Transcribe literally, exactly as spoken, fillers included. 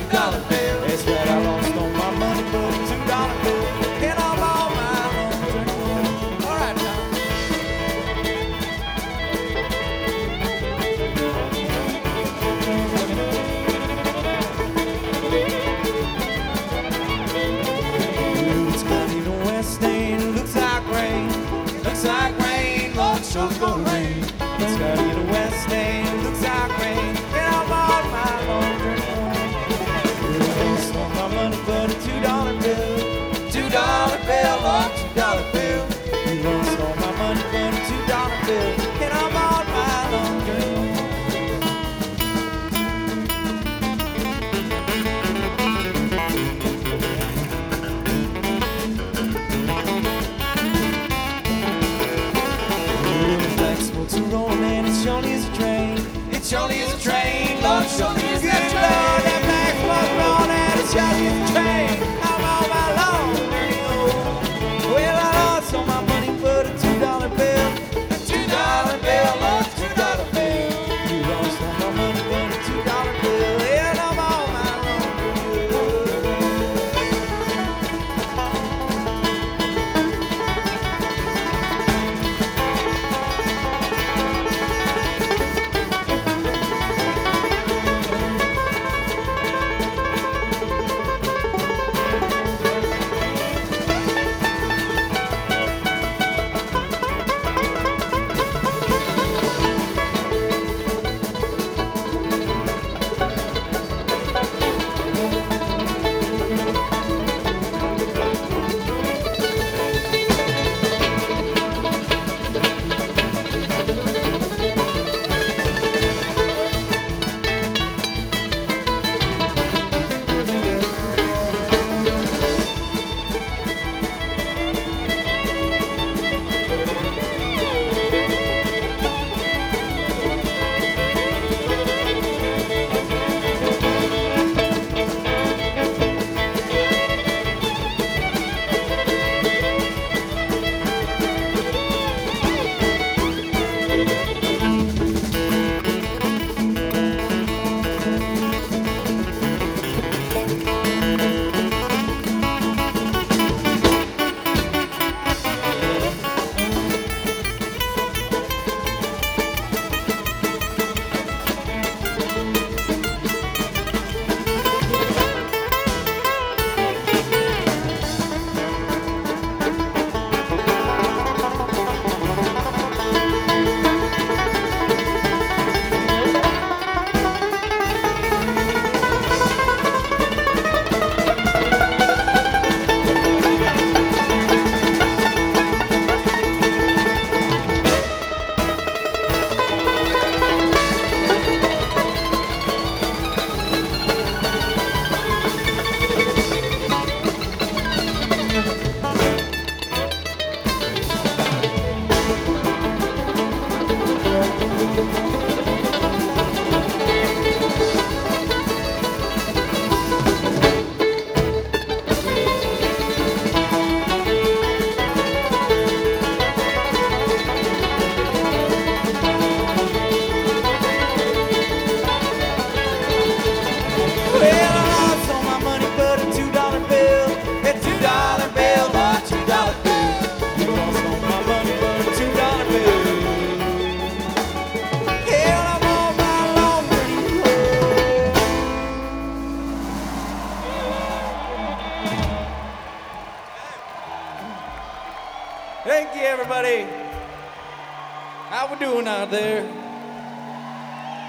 two dollar bill. That's right, I lost all my money but a two dollar bill. And I'm all my long drink home. All right, Tom. It's cloudy in the west end, looks like rain. Looks like rain, Lord, sure gonna rain. It's cloudy in the west end, looks like rain. And I'm on my long drink home. I lost all my money but a two dollar bill. Two dollar bill, Lord, two dollar bill. We lost all my money but a two dollar bill. And I'm on my long drink home. To roll and it surely is a train. It surely is a train, Lord, surely is a Good train. Lord, that black smoke roll and it surely is a train. I'm on my long journey home. Well, I lost all my money but a two dollar bill. A two dollar bill, Lord, two dollar bill. You lost all my money but a two dollar bill. And I'm on my long journey home. Thank you, everybody. How we doing out there?